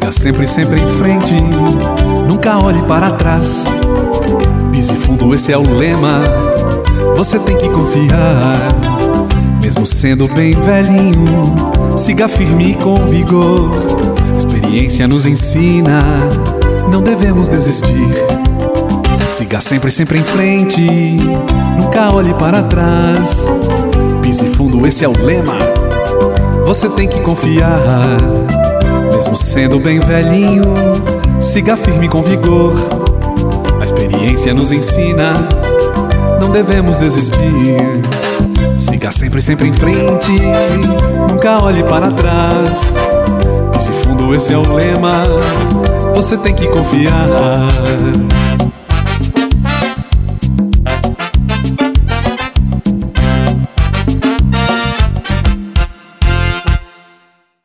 Siga sempre, sempre em frente, nunca olhe para trás. Pise fundo, esse é o lema, você tem que confiar. Mesmo sendo bem velhinho, siga firme e com vigor. A experiência nos ensina, não devemos desistir. Siga sempre, sempre em frente, nunca olhe para trás. Pise fundo, esse é o lema, você tem que confiar. Mesmo sendo bem velhinho, siga firme com vigor. A experiência nos ensina, não devemos desistir. Siga sempre, sempre em frente, nunca olhe para trás. Pise fundo, esse é o lema, você tem que confiar.